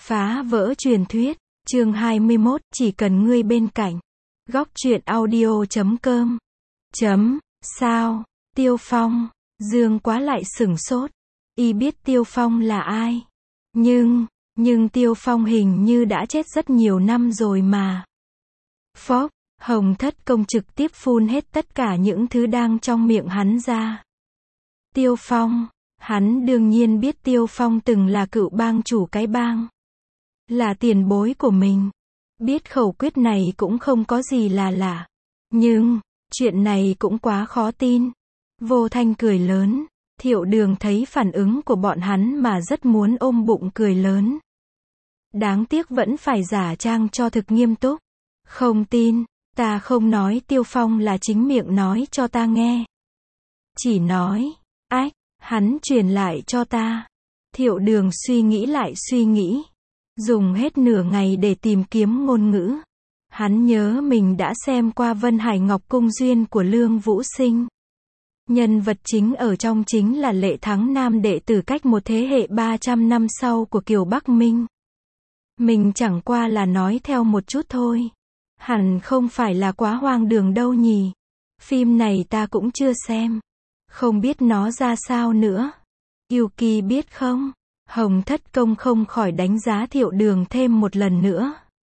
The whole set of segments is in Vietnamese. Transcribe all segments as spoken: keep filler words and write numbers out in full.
Phá vỡ truyền thuyết, chương hai mươi mốt, chỉ cần ngươi bên cạnh. Góc truyện audio chấm com. Chấm, sao, Tiêu Phong, Dương Quá lại sửng sốt. Y biết Tiêu Phong là ai. Nhưng, nhưng Tiêu Phong hình như đã chết rất nhiều năm rồi mà. Phốc, Hồng Thất Công trực tiếp phun hết tất cả những thứ đang trong miệng hắn ra. Tiêu Phong, hắn đương nhiên biết Tiêu Phong từng là cựu bang chủ cái bang. Là tiền bối của mình. Biết khẩu quyết này cũng không có gì là lạ. Nhưng, chuyện này cũng quá khó tin. Vô Thanh cười lớn. Thiệu Đường thấy phản ứng của bọn hắn mà rất muốn ôm bụng cười lớn. Đáng tiếc vẫn phải giả trang cho thực nghiêm túc. Không tin, ta không nói Tiêu Phong là chính miệng nói cho ta nghe. Chỉ nói, ách, hắn truyền lại cho ta. Thiệu Đường suy nghĩ lại suy nghĩ. Dùng hết nửa ngày để tìm kiếm ngôn ngữ. Hắn nhớ mình đã xem qua Vân Hải Ngọc Cung Duyên của Lương Vũ Sinh. Nhân vật chính ở trong chính là Lệ Thắng Nam, đệ tử cách một thế hệ ba trăm năm sau của Kiều Bắc Minh. Mình chẳng qua là nói theo một chút thôi. Hẳn không phải là quá hoang đường đâu nhỉ. Phim này ta cũng chưa xem. Không biết nó ra sao nữa. Yuki biết không? Hồng Thất Công không khỏi đánh giá Thiệu Đường thêm một lần nữa.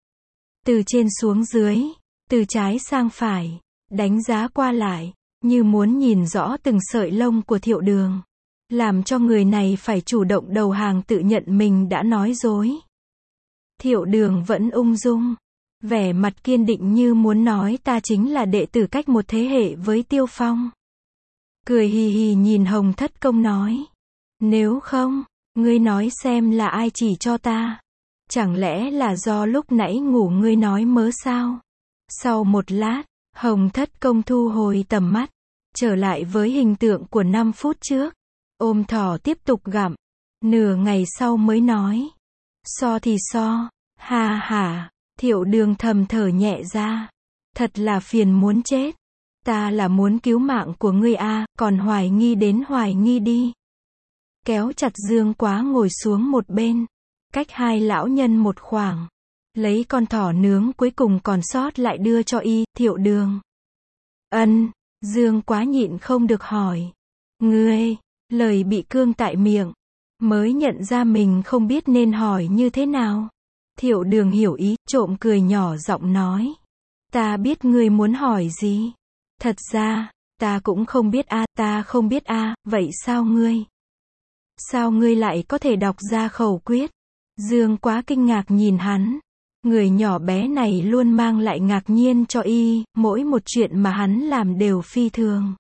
Từ trên xuống dưới, từ trái sang phải, đánh giá qua lại, như muốn nhìn rõ từng sợi lông của Thiệu Đường. Làm cho người này phải chủ động đầu hàng tự nhận mình đã nói dối. Thiệu Đường vẫn ung dung, vẻ mặt kiên định như muốn nói ta chính là đệ tử cách một thế hệ với Tiêu Phong. Cười hì hì nhìn Hồng Thất Công nói. Nếu không, ngươi nói xem là ai chỉ cho ta. Chẳng lẽ là do lúc nãy ngủ ngươi nói mớ sao? Sau một lát, Hồng Thất Công thu hồi tầm mắt, trở lại với hình tượng của năm phút trước. Ôm thỏ tiếp tục gặm. Nửa ngày sau mới nói. So thì so, ha ha. Thiệu Đường thầm thở nhẹ ra. Thật là phiền muốn chết. Ta là muốn cứu mạng của ngươi a, còn hoài nghi đến hoài nghi đi. Kéo chặt Dương Quá ngồi xuống một bên, cách hai lão nhân một khoảng, lấy con thỏ nướng cuối cùng còn sót lại đưa cho y. Thiệu Đường. Ân, Dương Quá nhịn không được hỏi. Ngươi, lời bị cương tại miệng, mới nhận ra mình không biết nên hỏi như thế nào. Thiệu Đường hiểu ý, trộm cười nhỏ giọng nói. Ta biết ngươi muốn hỏi gì. Thật ra, ta cũng không biết a, ta không biết a, vậy sao ngươi? Sao ngươi lại có thể đọc ra khẩu quyết? Dương Quá kinh ngạc nhìn hắn. Người nhỏ bé này luôn mang lại ngạc nhiên cho y, mỗi một chuyện mà hắn làm đều phi thường.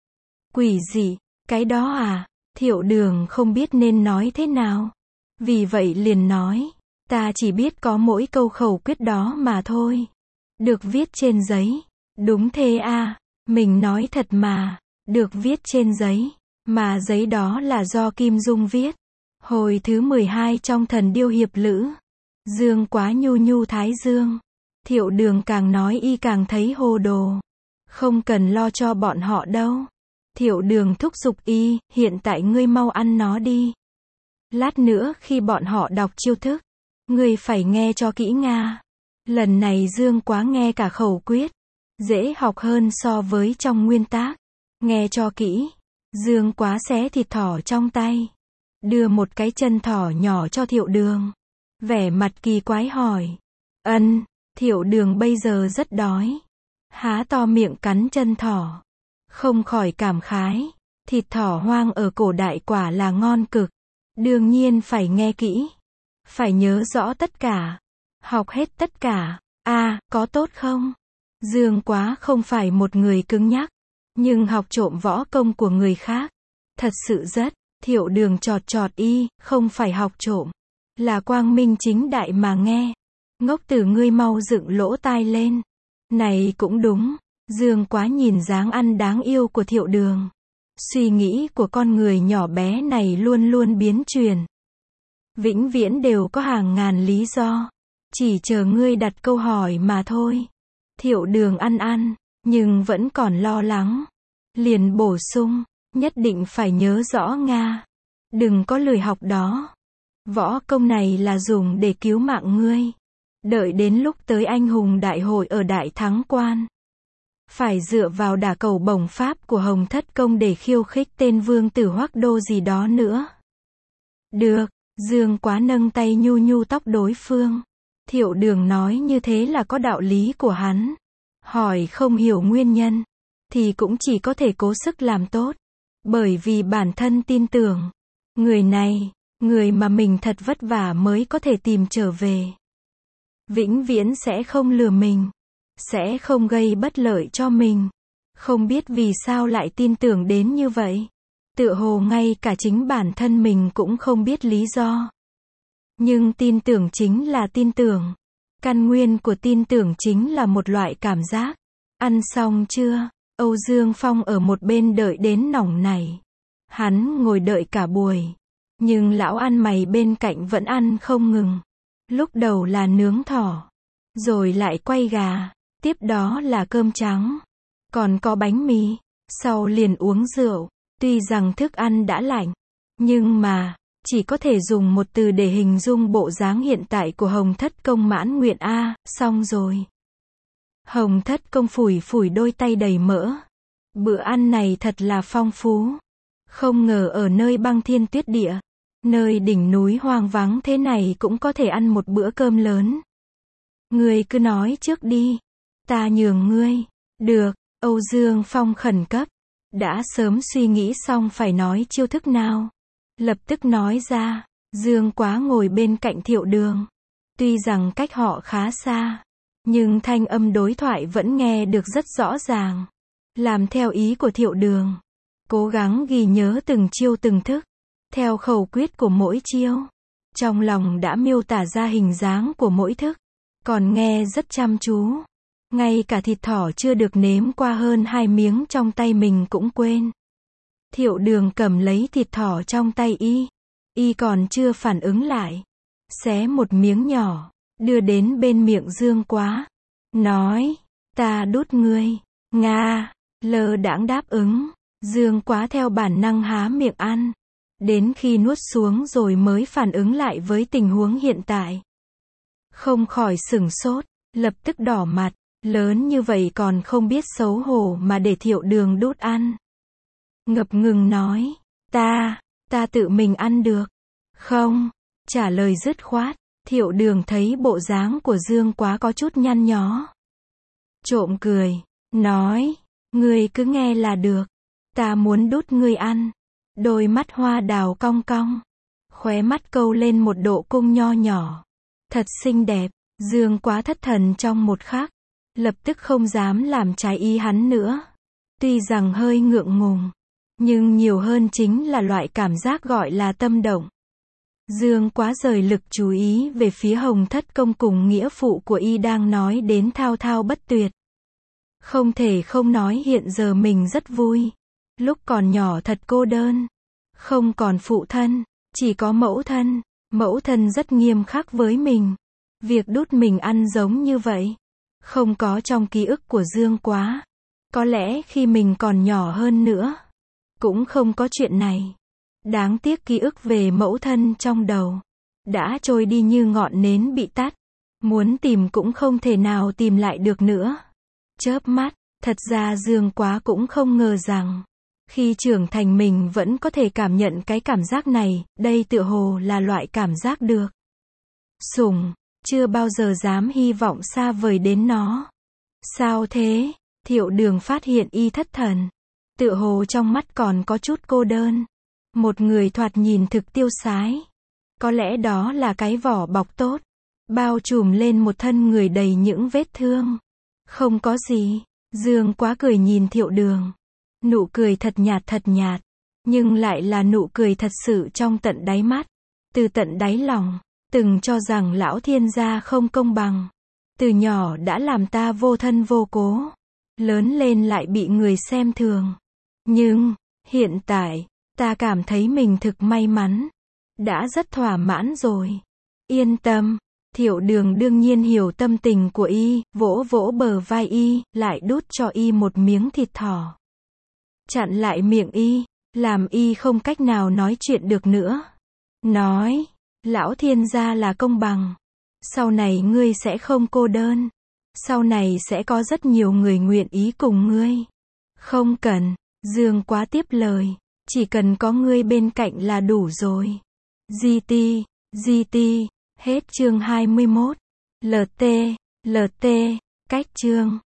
Quỷ dị, cái đó à? Thiệu Đường không biết nên nói thế nào. Vì vậy liền nói, ta chỉ biết có mỗi câu khẩu quyết đó mà thôi. Được viết trên giấy. Đúng thế à, mình nói thật mà, được viết trên giấy. Mà giấy đó là do Kim Dung viết. Hồi thứ mười hai trong Thần Điêu Hiệp Lữ. Dương Quá nhu nhu thái dương. Thiệu Đường càng nói y càng thấy hồ đồ. Không cần lo cho bọn họ đâu. Thiệu Đường thúc giục y, hiện tại ngươi mau ăn nó đi. Lát nữa khi bọn họ đọc chiêu thức, ngươi phải nghe cho kỹ nga. Lần này Dương Quá nghe cả khẩu quyết. Dễ học hơn so với trong nguyên tác. Nghe cho kỹ. Dương Quá xé thịt thỏ trong tay. Đưa một cái chân thỏ nhỏ cho Thiệu Đường. Vẻ mặt kỳ quái hỏi. Ân, Thiệu Đường bây giờ rất đói. Há to miệng cắn chân thỏ. Không khỏi cảm khái. Thịt thỏ hoang ở cổ đại quả là ngon cực. Đương nhiên phải nghe kỹ. Phải nhớ rõ tất cả. Học hết tất cả. À, có tốt không? Dương Quá không phải một người cứng nhắc. Nhưng học trộm võ công của người khác. Thật sự rất. Thiệu Đường chọt chọt y, không phải học trộm. Là quang minh chính đại mà nghe. Ngốc tử ngươi mau dựng lỗ tai lên. Này cũng đúng. Dương Quá nhìn dáng ăn đáng yêu của Thiệu Đường. Suy nghĩ của con người nhỏ bé này luôn luôn biến chuyển. Vĩnh viễn đều có hàng ngàn lý do. Chỉ chờ ngươi đặt câu hỏi mà thôi. Thiệu Đường ăn ăn, nhưng vẫn còn lo lắng. Liền bổ sung, nhất định phải nhớ rõ nga. Đừng có lười học đó. Võ công này là dùng để cứu mạng ngươi. Đợi đến lúc tới anh hùng đại hội ở Đại Thắng Quan, phải dựa vào đả cầu bổng pháp của Hồng Thất Công để khiêu khích tên vương tử Hoắc Đô gì đó nữa. Được, Dương Quá nâng tay nhu nhu tóc đối phương. Thiệu Đường nói như thế là có đạo lý của hắn. Hỏi không hiểu nguyên nhân, thì cũng chỉ có thể cố sức làm tốt. Bởi vì bản thân tin tưởng, người này, người mà mình thật vất vả mới có thể tìm trở về, vĩnh viễn sẽ không lừa mình, sẽ không gây bất lợi cho mình. Không biết vì sao lại tin tưởng đến như vậy. Tựa hồ ngay cả chính bản thân mình cũng không biết lý do. Nhưng tin tưởng chính là tin tưởng. Căn nguyên của tin tưởng chính là một loại cảm giác. Ăn xong chưa? Âu Dương Phong ở một bên đợi đến nỏng nảy. Hắn ngồi đợi cả buổi. Nhưng lão ăn mày bên cạnh vẫn ăn không ngừng. Lúc đầu là nướng thỏ, rồi lại quay gà, tiếp đó là cơm trắng, còn có bánh mì, sau liền uống rượu. Tuy rằng thức ăn đã lạnh, nhưng mà, chỉ có thể dùng một từ để hình dung bộ dáng hiện tại của Hồng Thất Công mãn nguyện a, xong rồi. Hồng Thất Công phủi phủi đôi tay đầy mỡ. Bữa ăn này thật là phong phú. Không ngờ ở nơi băng thiên tuyết địa, nơi đỉnh núi hoang vắng thế này cũng có thể ăn một bữa cơm lớn. Ngươi cứ nói trước đi, ta nhường ngươi. Được, Âu Dương Phong khẩn cấp. Đã sớm suy nghĩ xong phải nói chiêu thức nào. Lập tức nói ra. Dương Quá ngồi bên cạnh Thiệu Đường. Tuy rằng cách họ khá xa, nhưng thanh âm đối thoại vẫn nghe được rất rõ ràng. Làm theo ý của Thiệu Đường, cố gắng ghi nhớ từng chiêu từng thức, theo khẩu quyết của mỗi chiêu. Trong lòng đã miêu tả ra hình dáng của mỗi thức, còn nghe rất chăm chú. Ngay cả thịt thỏ chưa được nếm qua hơn hai miếng trong tay mình cũng quên. Thiệu Đường cầm lấy thịt thỏ trong tay y. Y còn chưa phản ứng lại. Xé một miếng nhỏ, đưa đến bên miệng Dương Quá. Nói, ta đút ngươi. Nga, lơ đãng đáp ứng. Dương Quá theo bản năng há miệng ăn. Đến khi nuốt xuống rồi mới phản ứng lại với tình huống hiện tại. Không khỏi sửng sốt, lập tức đỏ mặt. Lớn như vậy còn không biết xấu hổ mà để Thiệu Đường đút ăn. Ngập ngừng nói, ta, ta tự mình ăn được. Không, trả lời dứt khoát. Thiệu Đường thấy bộ dáng của Dương Quá có chút nhăn nhó. Trộm cười, nói, ngươi cứ nghe là được. Ta muốn đút ngươi ăn. Đôi mắt hoa đào cong cong, khóe mắt câu lên một độ cung nho nhỏ. Thật xinh đẹp. Dương Quá thất thần trong một khắc. Lập tức không dám làm trái ý hắn nữa. Tuy rằng hơi ngượng ngùng, nhưng nhiều hơn chính là loại cảm giác gọi là tâm động. Dương Quá rời lực chú ý về phía Hồng Thất Công cùng nghĩa phụ của y đang nói đến thao thao bất tuyệt. Không thể không nói hiện giờ mình rất vui. Lúc còn nhỏ thật cô đơn. Không còn phụ thân, chỉ có mẫu thân. Mẫu thân rất nghiêm khắc với mình. Việc đút mình ăn giống như vậy không có trong ký ức của Dương Quá. Có lẽ khi mình còn nhỏ hơn nữa, cũng không có chuyện này. Đáng tiếc ký ức về mẫu thân trong đầu đã trôi đi như ngọn nến bị tắt. Muốn tìm cũng không thể nào tìm lại được nữa. Chớp mắt, thật ra Dương Quá cũng không ngờ rằng, khi trưởng thành mình vẫn có thể cảm nhận cái cảm giác này. Đây tựa hồ là loại cảm giác được sủng. Chưa bao giờ dám hy vọng xa vời đến nó. Sao thế? Thiệu Đường phát hiện y thất thần. Tựa hồ trong mắt còn có chút cô đơn. Một người thoạt nhìn thực tiêu sái. Có lẽ đó là cái vỏ bọc tốt, bao trùm lên một thân người đầy những vết thương. Không có gì. Dương Quá cười nhìn Thiệu Đường. Nụ cười thật nhạt thật nhạt. Nhưng lại là nụ cười thật sự trong tận đáy mắt. Từ tận đáy lòng. Từng cho rằng lão thiên gia không công bằng. Từ nhỏ đã làm ta vô thân vô cố. Lớn lên lại bị người xem thường. Nhưng, hiện tại, ta cảm thấy mình thực may mắn. Đã rất thỏa mãn rồi. Yên tâm. Thiệu Đường đương nhiên hiểu tâm tình của y, vỗ vỗ bờ vai y, lại đút cho y một miếng thịt thỏ. Chặn lại miệng y, làm y không cách nào nói chuyện được nữa. Nói, Lão thiên gia là công bằng. Sau này ngươi sẽ không cô đơn. Sau này sẽ có rất nhiều người nguyện ý cùng ngươi. Không cần, Dương Quá tiếp lời. Chỉ cần có ngươi bên cạnh là đủ rồi. giê tê, giê tê, hết chương hai mươi mốt. lờ tê, lờ tê, cách chương.